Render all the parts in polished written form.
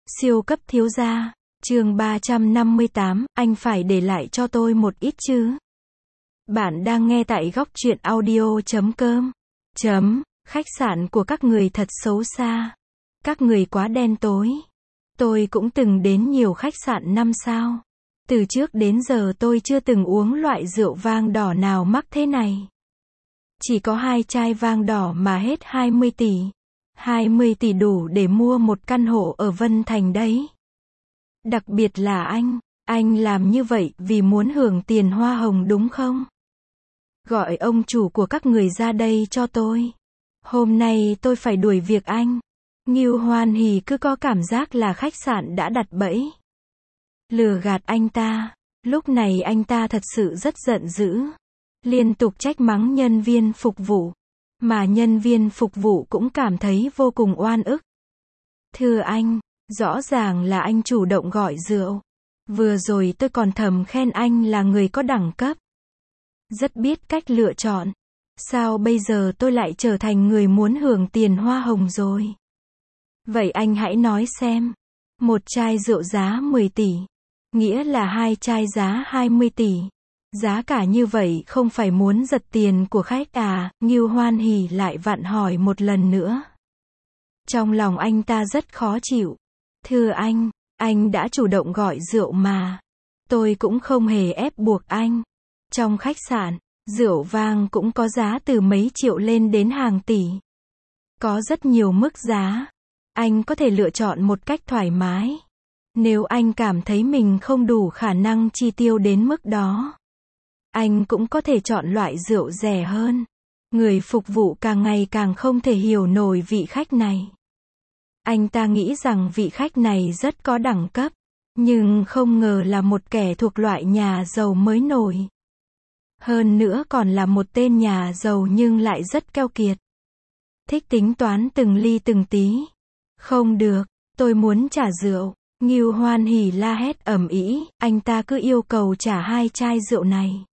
Siêu cấp thiếu gia, chương 358, anh phải để lại cho tôi một ít chứ. Bạn đang nghe tại góc truyện audio.com. Khách sạn của các người thật xấu xa. Các người quá đen tối. Tôi cũng từng đến nhiều khách sạn 5 sao. Từ trước đến giờ tôi chưa từng uống loại rượu vang đỏ nào mắc thế này. Chỉ có 2 chai vang đỏ mà hết 20 tỷ. 20 tỷ đủ để mua một căn hộ ở Vân Thành đấy. Đặc biệt là anh làm như vậy vì muốn hưởng tiền hoa hồng đúng không? Gọi ông chủ của các người ra đây cho tôi. Hôm nay tôi phải đuổi việc anh. Ngưu Hoan Hỉ cứ có cảm giác là khách sạn đã đặt bẫy. Lừa gạt anh ta. Lúc này anh ta thật sự rất giận dữ. Liên tục trách mắng nhân viên phục vụ. Mà nhân viên phục vụ cũng cảm thấy vô cùng oan ức. Thưa anh, rõ ràng là anh chủ động gọi rượu. Vừa rồi tôi còn thầm khen anh là người có đẳng cấp. Rất biết cách lựa chọn. Sao bây giờ tôi lại trở thành người muốn hưởng tiền hoa hồng rồi? Vậy anh hãy nói xem. Một chai rượu giá 10 tỷ. Nghĩa là 2 chai giá 20 tỷ. Giá cả như vậy không phải muốn giật tiền của khách à? Ngưu Hoan Hỉ lại vặn hỏi một lần nữa. Trong lòng anh ta rất khó chịu. Thưa anh đã chủ động gọi rượu mà. Tôi cũng không hề ép buộc anh. Trong khách sạn, rượu vang cũng có giá từ mấy triệu lên đến hàng tỷ. Có rất nhiều mức giá. Anh có thể lựa chọn một cách thoải mái. Nếu anh cảm thấy mình không đủ khả năng chi tiêu đến mức đó, anh cũng có thể chọn loại rượu rẻ hơn. Người phục vụ càng ngày càng không thể hiểu nổi vị khách này. Anh ta nghĩ rằng vị khách này rất có đẳng cấp, nhưng không ngờ là một kẻ thuộc loại nhà giàu mới nổi. Hơn nữa còn là một tên nhà giàu nhưng lại rất keo kiệt. Thích tính toán từng ly từng tí. Không được, tôi muốn trả rượu. Ngưu Hoan Hỉ la hét ầm ĩ, anh ta cứ yêu cầu trả 2 chai rượu này.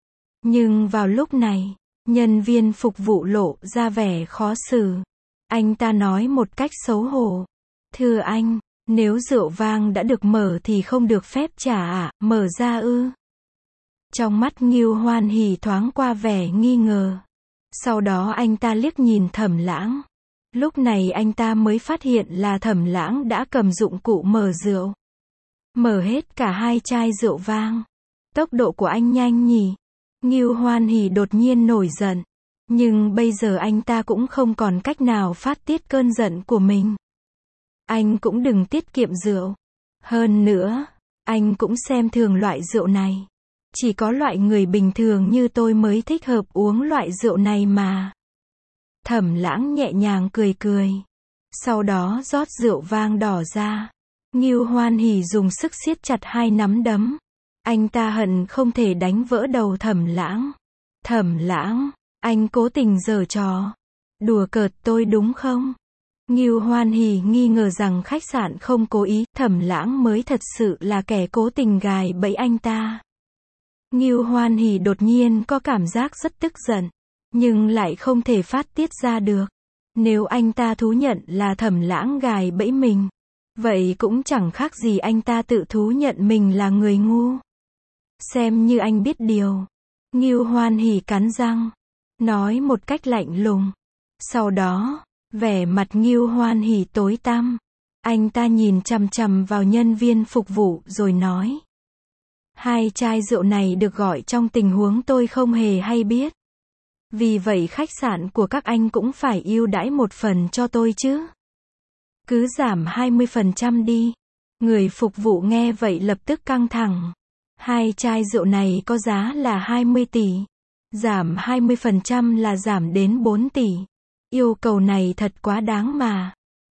Nhưng vào lúc này, nhân viên phục vụ lộ ra vẻ khó xử. Anh ta nói một cách xấu hổ. Thưa anh, nếu rượu vang đã được mở thì không được phép trả à? Mở ra ư? Trong mắt Ngưu Hoan Hỉ thoáng qua vẻ nghi ngờ. Sau đó anh ta liếc nhìn Thẩm Lãng. Lúc này anh ta mới phát hiện là Thẩm Lãng đã cầm dụng cụ mở rượu. Mở hết cả 2 chai rượu vang. Tốc độ của anh nhanh nhỉ? Ngưu Hoan Hỉ đột nhiên nổi giận. Nhưng bây giờ anh ta cũng không còn cách nào phát tiết cơn giận của mình. Anh cũng đừng tiết kiệm rượu. Hơn nữa, anh cũng xem thường loại rượu này. Chỉ có loại người bình thường như tôi mới thích hợp uống loại rượu này mà. Thẩm Lãng nhẹ nhàng cười cười. Sau đó rót rượu vang đỏ ra. Ngưu Hoan Hỉ dùng sức siết chặt 2 nắm đấm. Anh ta hận không thể đánh vỡ đầu Thẩm Lãng. Thẩm Lãng, anh cố tình giở trò. Đùa cợt tôi đúng không? Ngưu Hoan Hỉ nghi ngờ rằng khách sạn không cố ý, Thẩm Lãng mới thật sự là kẻ cố tình gài bẫy anh ta. Ngưu Hoan Hỉ đột nhiên có cảm giác rất tức giận, nhưng lại không thể phát tiết ra được. Nếu anh ta thú nhận là Thẩm Lãng gài bẫy mình, vậy cũng chẳng khác gì anh ta tự thú nhận mình là người ngu. Xem như anh biết điều. Ngưu Hoan Hỉ cắn răng, nói một cách lạnh lùng. Sau đó, vẻ mặt Ngưu Hoan Hỉ tối tăm. Anh ta nhìn chằm chằm vào nhân viên phục vụ rồi nói. 2 chai rượu này được gọi trong tình huống tôi không hề hay biết. Vì vậy khách sạn của các anh cũng phải ưu đãi một phần cho tôi chứ. Cứ giảm 20% đi. Người phục vụ nghe vậy lập tức căng thẳng. 2 chai rượu này có giá là 20 tỷ. Giảm 20% là giảm đến 4 tỷ. Yêu cầu này thật quá đáng mà.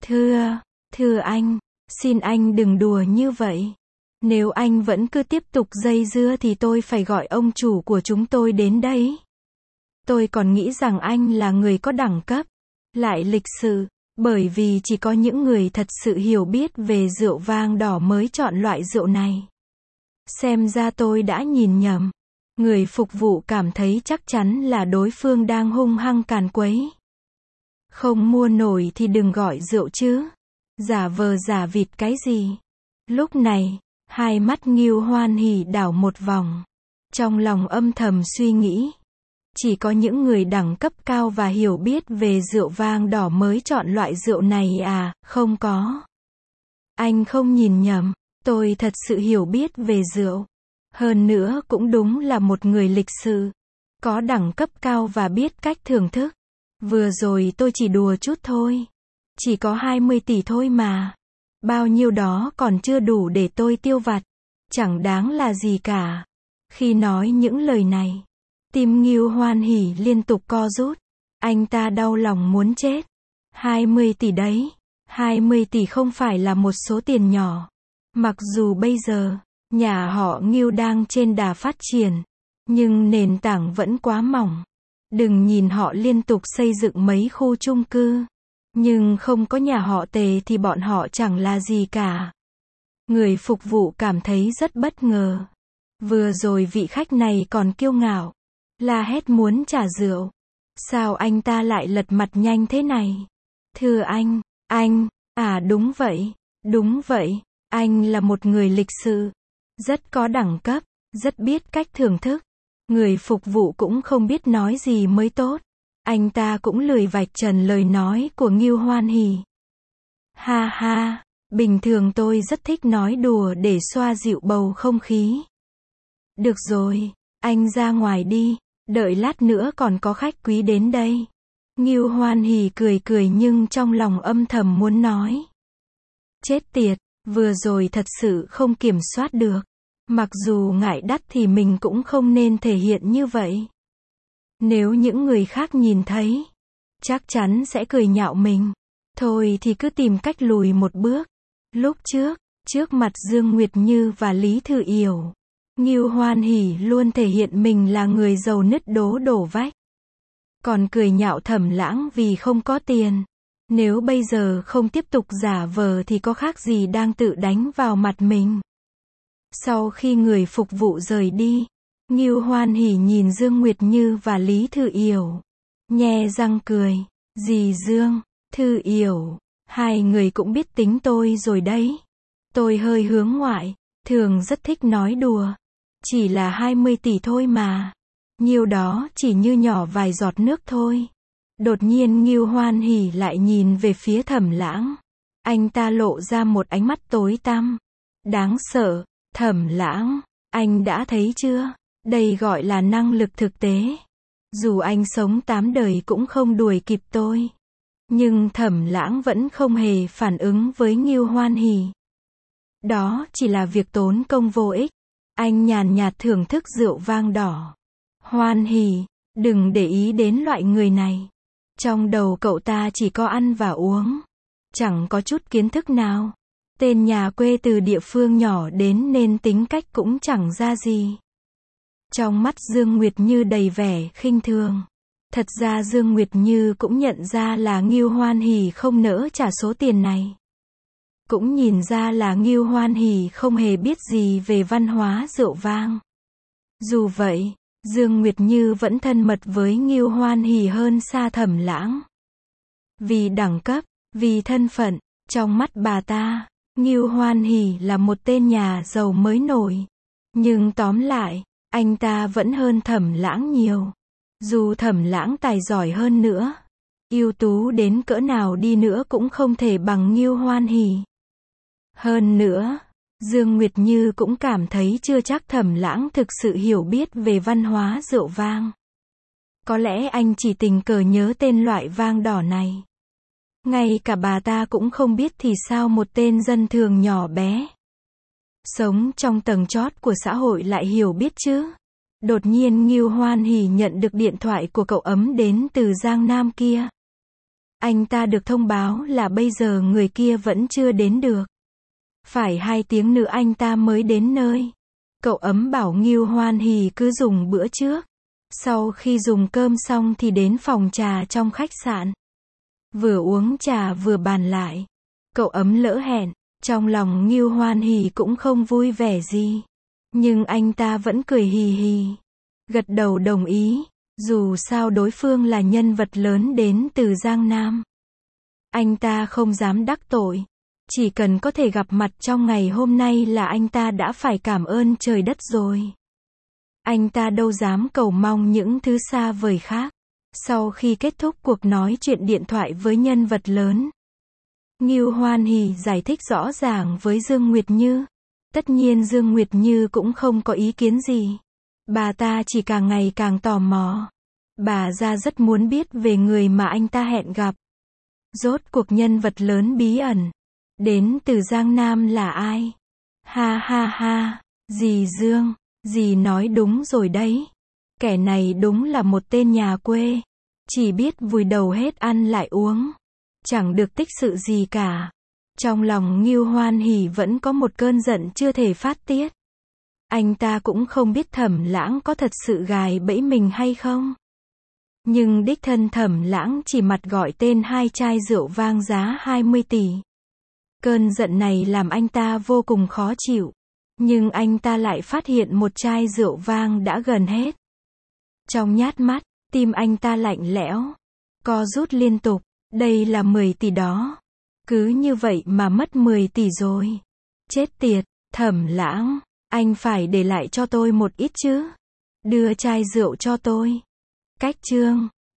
Thưa anh, xin anh đừng đùa như vậy. Nếu anh vẫn cứ tiếp tục dây dưa thì tôi phải gọi ông chủ của chúng tôi đến đấy. Tôi còn nghĩ rằng anh là người có đẳng cấp, lại lịch sự, bởi vì chỉ có những người thật sự hiểu biết về rượu vang đỏ mới chọn loại rượu này. Xem ra tôi đã nhìn nhầm. Người phục vụ cảm thấy chắc chắn là đối phương đang hung hăng càn quấy. Không mua nổi thì đừng gọi rượu chứ. Giả vờ giả vịt cái gì? Lúc này, hai mắt Ngưu Hoan Hỉ đảo một vòng. Trong lòng âm thầm suy nghĩ. Chỉ có những người đẳng cấp cao và hiểu biết về rượu vang đỏ mới chọn loại rượu này à, không có. Anh không nhìn nhầm, tôi thật sự hiểu biết về rượu. Hơn nữa cũng đúng là một người lịch sự. Có đẳng cấp cao và biết cách thưởng thức. Vừa rồi tôi chỉ đùa chút thôi. Chỉ có 20 tỷ thôi mà. Bao nhiêu đó còn chưa đủ để tôi tiêu vặt. Chẳng đáng là gì cả. Khi nói những lời này, tim Ngưu Hoan Hỉ liên tục co rút. Anh ta đau lòng muốn chết. 20 tỷ đấy. 20 tỷ không phải là một số tiền nhỏ. Mặc dù bây giờ, nhà họ Ngưu đang trên đà phát triển, nhưng nền tảng vẫn quá mỏng. Đừng nhìn họ liên tục xây dựng mấy khu chung cư. Nhưng không có nhà họ Tề thì bọn họ chẳng là gì cả. Người phục vụ cảm thấy rất bất ngờ. Vừa rồi vị khách này còn kiêu ngạo, la hét muốn trả rượu. Sao anh ta lại lật mặt nhanh thế này? Thưa anh, đúng vậy, anh là một người lịch sự, rất có đẳng cấp, rất biết cách thưởng thức. Người phục vụ cũng không biết nói gì mới tốt. Anh ta cũng lười vạch trần lời nói của Ngưu Hoan Hỉ. Ha ha, bình thường tôi rất thích nói đùa để xoa dịu bầu không khí. Được rồi, anh ra ngoài đi, đợi lát nữa còn có khách quý đến đây. Ngưu Hoan Hỉ cười cười nhưng trong lòng âm thầm muốn nói. Chết tiệt, vừa rồi thật sự không kiểm soát được. Mặc dù ngại đắt thì mình cũng không nên thể hiện như vậy. Nếu những người khác nhìn thấy, chắc chắn sẽ cười nhạo mình. Thôi thì cứ tìm cách lùi một bước. Lúc trước mặt Dương Nguyệt Như và Lý Thư Yểu, Ngưu Hoan Hỉ luôn thể hiện mình là người giàu nứt đổ vách. Còn cười nhạo Thẩm Lãng vì không có tiền. Nếu bây giờ không tiếp tục giả vờ thì có khác gì đang tự đánh vào mặt mình. Sau khi người phục vụ rời đi, Ngưu Hoan Hỉ nhìn Dương Nguyệt Như và Lý Thư Yểu, nhe răng cười. Dì Dương, Thư Yểu, hai người cũng biết tính tôi rồi đấy. Tôi hơi hướng ngoại, thường rất thích nói đùa. Chỉ là 20 tỷ thôi mà. Nhiêu đó chỉ như nhỏ vài giọt nước thôi. Đột nhiên Ngưu Hoan Hỉ lại nhìn về phía Thẩm Lãng. Anh ta lộ ra một ánh mắt tối tăm. Đáng sợ. Thẩm Lãng, anh đã thấy chưa? Đây gọi là năng lực thực tế. Dù anh sống 8 đời cũng không đuổi kịp tôi. Nhưng Thẩm Lãng vẫn không hề phản ứng với Ngưu Hoan Hỉ. Đó chỉ là việc tốn công vô ích. Anh nhàn nhạt thưởng thức rượu vang đỏ. Hoan Hỉ, đừng để ý đến loại người này. Trong đầu cậu ta chỉ có ăn và uống. Chẳng có chút kiến thức nào. Tên nhà quê từ địa phương nhỏ đến nên tính cách cũng chẳng ra gì. Trong mắt Dương Nguyệt Như đầy vẻ khinh thường. Thật ra Dương Nguyệt Như cũng nhận ra là Ngưu Hoan Hỉ không nỡ trả số tiền này. Cũng nhìn ra là Ngưu Hoan Hỉ không hề biết gì về văn hóa rượu vang. Dù vậy, Dương Nguyệt Như vẫn thân mật với Ngưu Hoan Hỉ hơn xa Thẩm Lãng. Vì đẳng cấp, vì thân phận, trong mắt bà ta, Ngưu Hoan Hỉ là một tên nhà giàu mới nổi. Nhưng tóm lại, anh ta vẫn hơn Thẩm Lãng nhiều. Dù Thẩm Lãng tài giỏi hơn nữa, ưu tú đến cỡ nào đi nữa cũng không thể bằng Ngưu Hoan Hỉ. Hơn nữa, Dương Nguyệt Như cũng cảm thấy chưa chắc Thẩm Lãng thực sự hiểu biết về văn hóa rượu vang. Có lẽ anh chỉ tình cờ nhớ tên loại vang đỏ này. Ngay cả bà ta cũng không biết thì sao một tên dân thường nhỏ bé, sống trong tầng chót của xã hội lại hiểu biết chứ. Đột nhiên Ngưu Hoan Hỉ nhận được điện thoại của cậu ấm đến từ Giang Nam kia. Anh ta được thông báo là bây giờ người kia vẫn chưa đến được. Phải 2 tiếng nữa anh ta mới đến nơi. Cậu ấm bảo Ngưu Hoan Hỉ cứ dùng bữa trước. Sau khi dùng cơm xong thì đến phòng trà trong khách sạn. Vừa uống trà vừa bàn lại. Cậu ấm lỡ hẹn. Trong lòng Ngưu Hoan Hỉ cũng không vui vẻ gì. Nhưng anh ta vẫn cười hì hì. Gật đầu đồng ý. Dù sao đối phương là nhân vật lớn đến từ Giang Nam. Anh ta không dám đắc tội. Chỉ cần có thể gặp mặt trong ngày hôm nay là anh ta đã phải cảm ơn trời đất rồi. Anh ta đâu dám cầu mong những thứ xa vời khác. Sau khi kết thúc cuộc nói chuyện điện thoại với nhân vật lớn, Ngưu Hoan Hỷ giải thích rõ ràng với Dương Nguyệt Như. Tất nhiên Dương Nguyệt Như cũng không có ý kiến gì. Bà ta chỉ càng ngày càng tò mò. Bà ra rất muốn biết về người mà anh ta hẹn gặp. Rốt cuộc nhân vật lớn bí ẩn đến từ Giang Nam là ai? Ha ha ha, dì Dương, dì nói đúng rồi đấy. Kẻ này đúng là một tên nhà quê. Chỉ biết vùi đầu hết ăn lại uống. Chẳng được tích sự gì cả. Trong lòng Ngưu Hoan Hỷ vẫn có một cơn giận chưa thể phát tiết. Anh ta cũng không biết Thẩm Lãng có thật sự gài bẫy mình hay không. Nhưng đích thân Thẩm Lãng chỉ mặt gọi tên 2 chai rượu vang giá 20 tỷ. Cơn giận này làm anh ta vô cùng khó chịu. Nhưng anh ta lại phát hiện một chai rượu vang đã gần hết. Trong nhát mắt, tim anh ta lạnh lẽo, co rút liên tục. Đây là 10 tỷ đó. Cứ như vậy mà mất 10 tỷ rồi. Chết tiệt, Thẩm Lãng, anh phải để lại cho tôi một ít chứ. Đưa chai rượu cho tôi. Cách chương